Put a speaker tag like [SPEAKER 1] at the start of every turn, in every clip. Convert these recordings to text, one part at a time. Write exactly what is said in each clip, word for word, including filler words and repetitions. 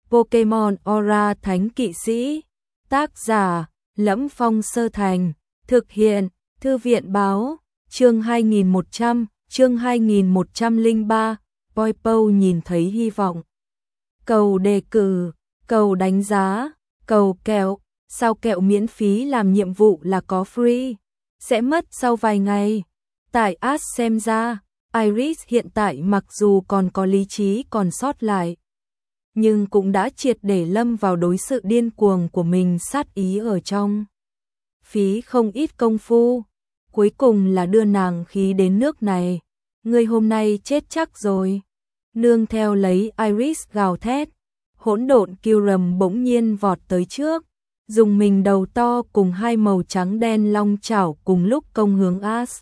[SPEAKER 1] Pokemon Aura Thánh Kỵ Sĩ. Tác giả: Lẫm Phong Sơ Thành. Thực hiện: Thư viện báo. Chương hai nghìn một trăm, chương hai nghìn một trăm lẻ ba. Poipo nhìn thấy hy vọng. Cầu đề cử, cầu đánh giá, cầu kẹo. Sao kẹo miễn phí làm nhiệm vụ là có free? Sẽ mất sau vài ngày. Tại Ash xem ra, Iris hiện tại mặc dù còn có lý trí còn sót lại, nhưng cũng đã triệt để lâm vào đối sự điên cuồng của mình, sát ý ở trong. Phí không ít công phu, cuối cùng là đưa nàng khí đến nước này. Ngươi hôm nay chết chắc rồi. Nương theo lấy Iris gào thét, hỗn độn Kyurem bỗng nhiên vọt tới trước, dùng mình đầu to cùng hai màu trắng đen long chảo cùng lúc công hướng Ash.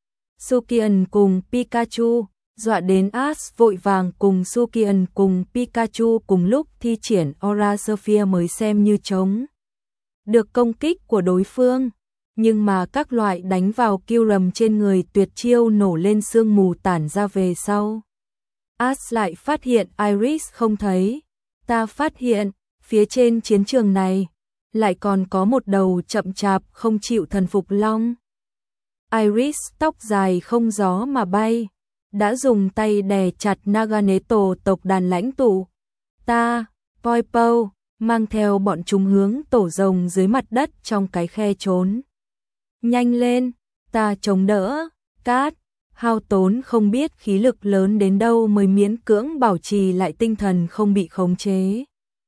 [SPEAKER 1] Sukian cùng Pikachu, dọa đến Ash vội vàng cùng Sukian cùng Pikachu cùng lúc thi triển Aura Sphere mới xem như chống được công kích của đối phương. Nhưng mà các loại đánh vào Kyurem trên người tuyệt chiêu nổ lên sương mù tản ra về sau. Ash lại phát hiện Iris không thấy. Ta phát hiện, phía trên chiến trường này lại còn có một đầu chậm chạp không chịu thần phục long. Iris tóc dài không gió mà bay, đã dùng tay đè chặt Naganeto tộc đàn lãnh tụ. Ta, Poipo, mang theo bọn chúng hướng tổ rồng dưới mặt đất trong cái khe trốn. Nhanh lên, ta chống đỡ. Cát, hao tốn không biết khí lực lớn đến đâu mới miễn cưỡng bảo trì lại tinh thần không bị khống chế.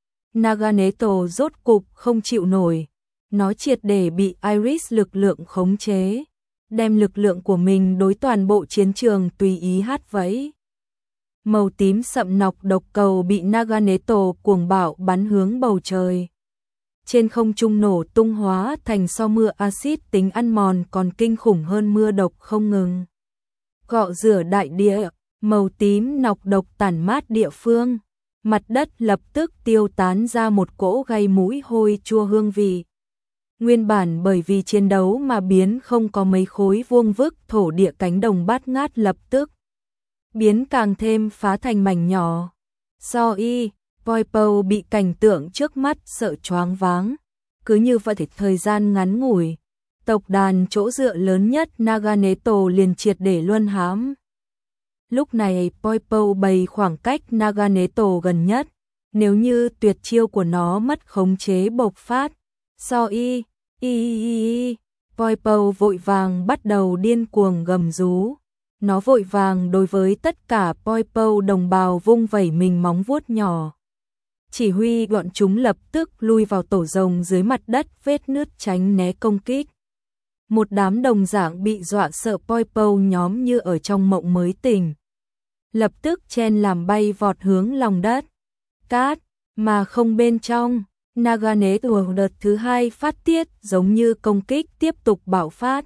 [SPEAKER 1] Naganeto rốt cục không chịu nổi, nó triệt để bị Iris lực lượng khống chế, đem lực lượng của mình đối toàn bộ chiến trường tùy ý hát vẫy. Màu tím sậm nọc độc cầu bị Naganeto cuồng bạo bắn hướng bầu trời. Trên không trung nổ tung hóa thành so mưa axit tính ăn mòn còn kinh khủng hơn mưa độc không ngừng gọ rửa đại địa. Màu tím nọc độc tản mát địa phương, mặt đất lập tức tiêu tán ra một cỗ gây mũi hôi chua hương vị. Nguyên bản bởi vì chiến đấu mà biến không có mấy khối vuông vức thổ địa cánh đồng bát ngát lập tức biến càng thêm phá thành mảnh nhỏ. So y, Poipo bị cảnh tượng trước mắt sợ choáng váng. Cứ như vậy thời gian ngắn ngủi, tộc đàn chỗ dựa lớn nhất Naganeto liền triệt để luân hãm. Lúc này Poipo bày khoảng cách Naganeto gần nhất, nếu như tuyệt chiêu của nó mất khống chế bộc phát. So y, y, y, y, Poipo vội vàng bắt đầu điên cuồng gầm rú. Nó vội vàng đối với tất cả Poipo đồng bào vung vẩy mình móng vuốt nhỏ, chỉ huy bọn chúng lập tức lui vào tổ rồng dưới mặt đất vết nứt tránh né công kích. Một đám đồng dạng bị dọa sợ Poipo nhóm như ở trong mộng mới tỉnh, lập tức chen làm bay vọt hướng lòng đất. Cát, mà không bên trong. Naganeto đợt thứ hai phát tiết giống như công kích tiếp tục bạo phát.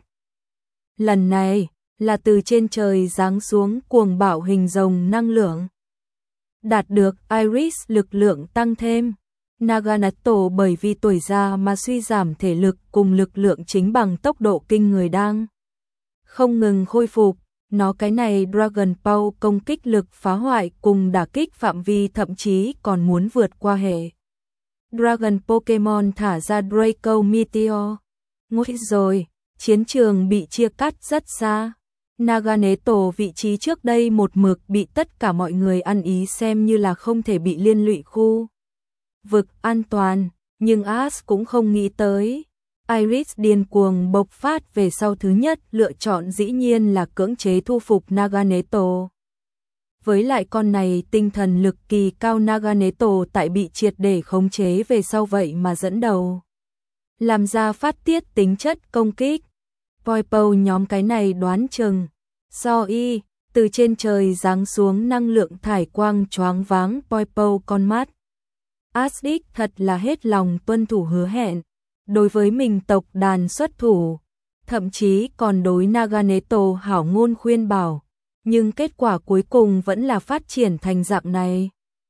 [SPEAKER 1] Lần này là từ trên trời giáng xuống cuồng bạo hình rồng năng lượng. Đạt được Iris lực lượng tăng thêm. Naganeto bởi vì tuổi già mà suy giảm thể lực cùng lực lượng chính bằng tốc độ kinh người đang không ngừng khôi phục. Nó cái này Dragon Ball công kích lực phá hoại cùng đả kích phạm vi thậm chí còn muốn vượt qua hệ Dragon Pokemon thả ra Draco Meteor. Ngôi rồi, chiến trường bị chia cắt rất xa. Naganeto vị trí trước đây một mực bị tất cả mọi người ăn ý xem như là không thể bị liên lụy khu vực an toàn, nhưng Ash cũng không nghĩ tới. Iris điên cuồng bộc phát về sau thứ nhất lựa chọn dĩ nhiên là cưỡng chế thu phục Naganeto. Với lại con này tinh thần lực kỳ cao, Naganeto tại bị triệt để khống chế về sau vậy mà dẫn đầu làm ra phát tiết tính chất công kích. Poipo nhóm cái này đoán chừng so y, từ trên trời giáng xuống năng lượng thải quang choáng váng Poipo con mắt. Ash đích thật là hết lòng tuân thủ hứa hẹn, đối với mình tộc đàn xuất thủ, thậm chí còn đối Naganeto hảo ngôn khuyên bảo, nhưng kết quả cuối cùng vẫn là phát triển thành dạng này.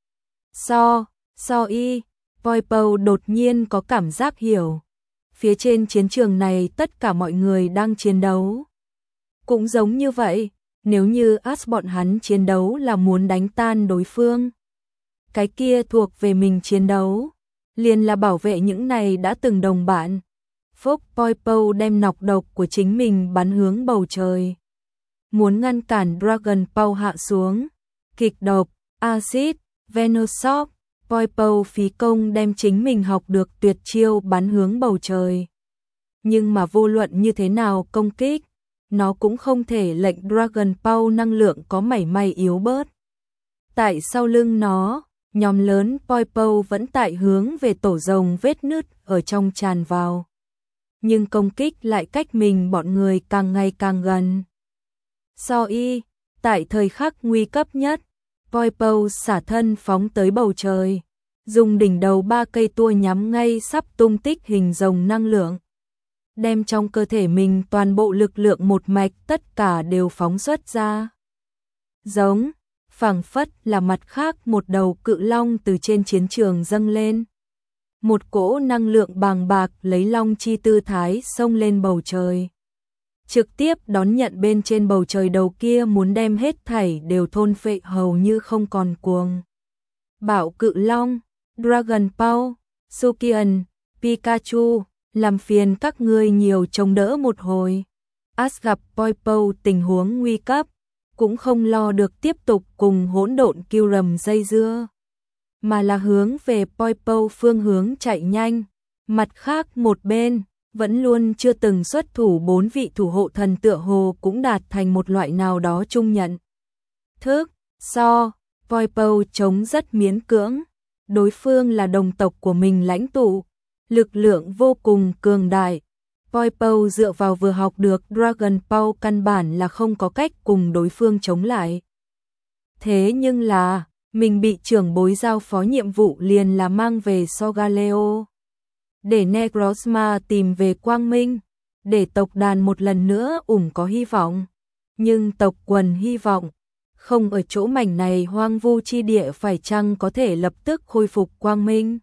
[SPEAKER 1] So, so y, Poipo đột nhiên có cảm giác hiểu. Phía trên chiến trường này tất cả mọi người đang chiến đấu. Cũng giống như vậy, nếu như Ash bọn hắn chiến đấu là muốn đánh tan đối phương, cái kia thuộc về mình chiến đấu, liền là bảo vệ những này đã từng đồng bạn. Phốc, Poipo đem nọc độc của chính mình bắn hướng bầu trời. Muốn ngăn cản Dragon Ball hạ xuống. Kịch độc, axit, Venoshock, Poipo phí công đem chính mình học được tuyệt chiêu bắn hướng bầu trời. Nhưng mà vô luận như thế nào công kích, nó cũng không thể lệnh Dragon Ball năng lượng có mảy may yếu bớt. Tại sau lưng nó, nhóm lớn Poipo vẫn tại hướng về tổ rồng vết nứt ở trong tràn vào. Nhưng công kích lại cách mình bọn người càng ngày càng gần. So y, tại thời khắc nguy cấp nhất, Poipo xả thân phóng tới bầu trời, dùng đỉnh đầu ba cây tua nhắm ngay sắp tung tích hình rồng năng lượng. Đem trong cơ thể mình toàn bộ lực lượng một mạch tất cả đều phóng xuất ra. Giống, phảng phất là mặt khác một đầu cự long từ trên chiến trường dâng lên. Một cỗ năng lượng bàng bạc lấy long chi tư thái xông lên bầu trời. Trực tiếp đón nhận bên trên bầu trời đầu kia muốn đem hết thảy đều thôn phệ hầu như không còn cuồng. Bảo cự long, Dragon Ball, Sukian, Pikachu, làm phiền các ngươi nhiều chống đỡ một hồi. Ash gặp Poipo tình huống nguy cấp, cũng không lo được tiếp tục cùng hỗn độn Kyurem dây dưa, mà là hướng về Poipo phương hướng chạy nhanh. Mặt khác một bên, vẫn luôn chưa từng xuất thủ bốn vị thủ hộ thần tựa hồ cũng đạt thành một loại nào đó chung nhận thức. So, Poipo chống rất miễn cưỡng, đối phương là đồng tộc của mình lãnh tụ, lực lượng vô cùng cường đại. Poipo dựa vào vừa học được Dragon Ball căn bản là không có cách cùng đối phương chống lại. Thế nhưng là, mình bị trưởng bối giao phó nhiệm vụ liền là mang về Sogaleo, để Necrozma tìm về quang minh, để tộc đàn một lần nữa ủng có hy vọng. Nhưng tộc quần hy vọng, không ở chỗ mảnh này hoang vu chi địa phải chăng có thể lập tức khôi phục quang minh.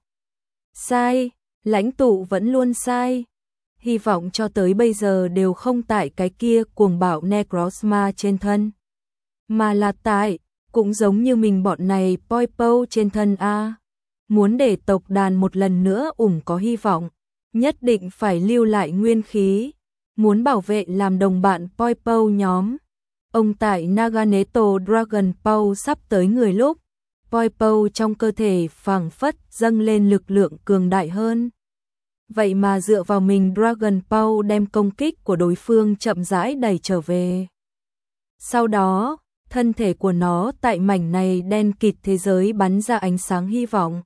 [SPEAKER 1] Sai, lãnh tụ vẫn luôn sai. Hy vọng cho tới bây giờ đều không tại cái kia cuồng bạo Necrozma trên thân, mà là tại, cũng giống như mình bọn này Poipo trên thân a. Muốn để tộc đàn một lần nữa ủng có hy vọng, nhất định phải lưu lại nguyên khí, muốn bảo vệ làm đồng bạn Poipo nhóm. Ông tại Naganeto Dragon Ball sắp tới người lúc, Poipo trong cơ thể phảng phất dâng lên lực lượng cường đại hơn. Vậy mà dựa vào mình Dragon Ball đem công kích của đối phương chậm rãi đẩy trở về. Sau đó, thân thể của nó tại mảnh này đen kịt thế giới bắn ra ánh sáng hy vọng.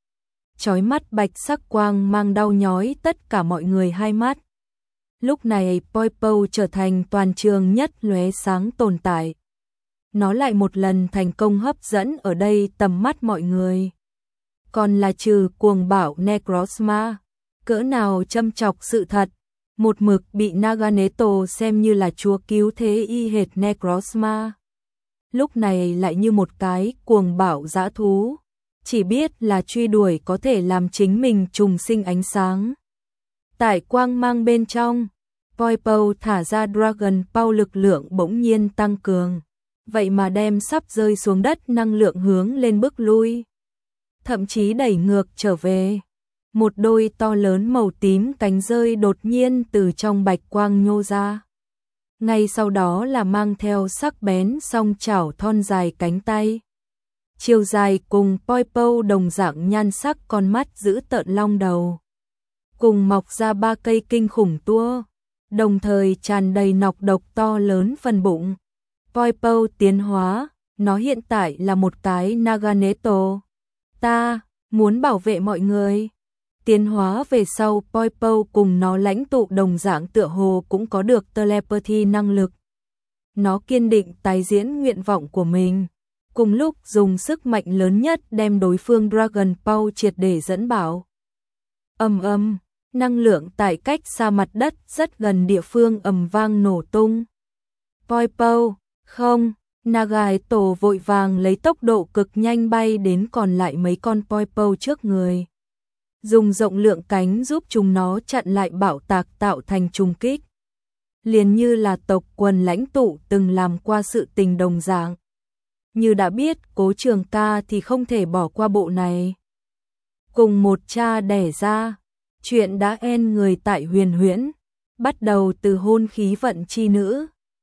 [SPEAKER 1] Chói mắt bạch sắc quang mang đau nhói tất cả mọi người hai mắt. Lúc này Poipo trở thành toàn trường nhất lóe sáng tồn tại. Nó lại một lần thành công hấp dẫn ở đây tầm mắt mọi người. Còn là trừ cuồng bạo Necrozma, cỡ nào châm chọc sự thật, một mực bị Naganeto xem như là chúa cứu thế y hệt Necrozma. Lúc này lại như một cái cuồng bạo dã thú, chỉ biết là truy đuổi có thể làm chính mình trùng sinh ánh sáng. Tại quang mang bên trong, Poipo thả ra Dragon Ball lực lượng bỗng nhiên tăng cường, vậy mà đem sắp rơi xuống đất năng lượng hướng lên bước lui, thậm chí đẩy ngược trở về. Một đôi to lớn màu tím cánh rơi đột nhiên từ trong bạch quang nhô ra. Ngay sau đó là mang theo sắc bén song chảo thon dài cánh tay. Chiều dài cùng Poipo đồng dạng nhan sắc con mắt giữ tợn long đầu. Cùng mọc ra ba cây kinh khủng tua, đồng thời tràn đầy nọc độc to lớn phần bụng. Poipo tiến hóa, nó hiện tại là một cái Naganeto. Ta muốn bảo vệ mọi người. Tiến hóa về sau Poipo cùng nó lãnh tụ đồng dạng tựa hồ cũng có được telepathy năng lực. Nó kiên định tái diễn nguyện vọng của mình, cùng lúc dùng sức mạnh lớn nhất đem đối phương Dragon Ball triệt để dẫn bảo. Ầm ầm, năng lượng tại cách xa mặt đất rất gần địa phương ầm vang nổ tung. Poipo, không, Nagaeto vội vàng lấy tốc độ cực nhanh bay đến còn lại mấy con Poipo trước người. Dùng rộng lượng cánh giúp chúng nó chặn lại bạo tạc tạo thành trùng kích. Liền như là tộc quần lãnh tụ từng làm qua sự tình đồng dạng. như đã biết Cố Trường ca thì không thể bỏ qua bộ này. Cùng một cha đẻ ra, chuyện đã en người tại Huyền Huyễn, bắt đầu từ hôn khí vận chi nữ,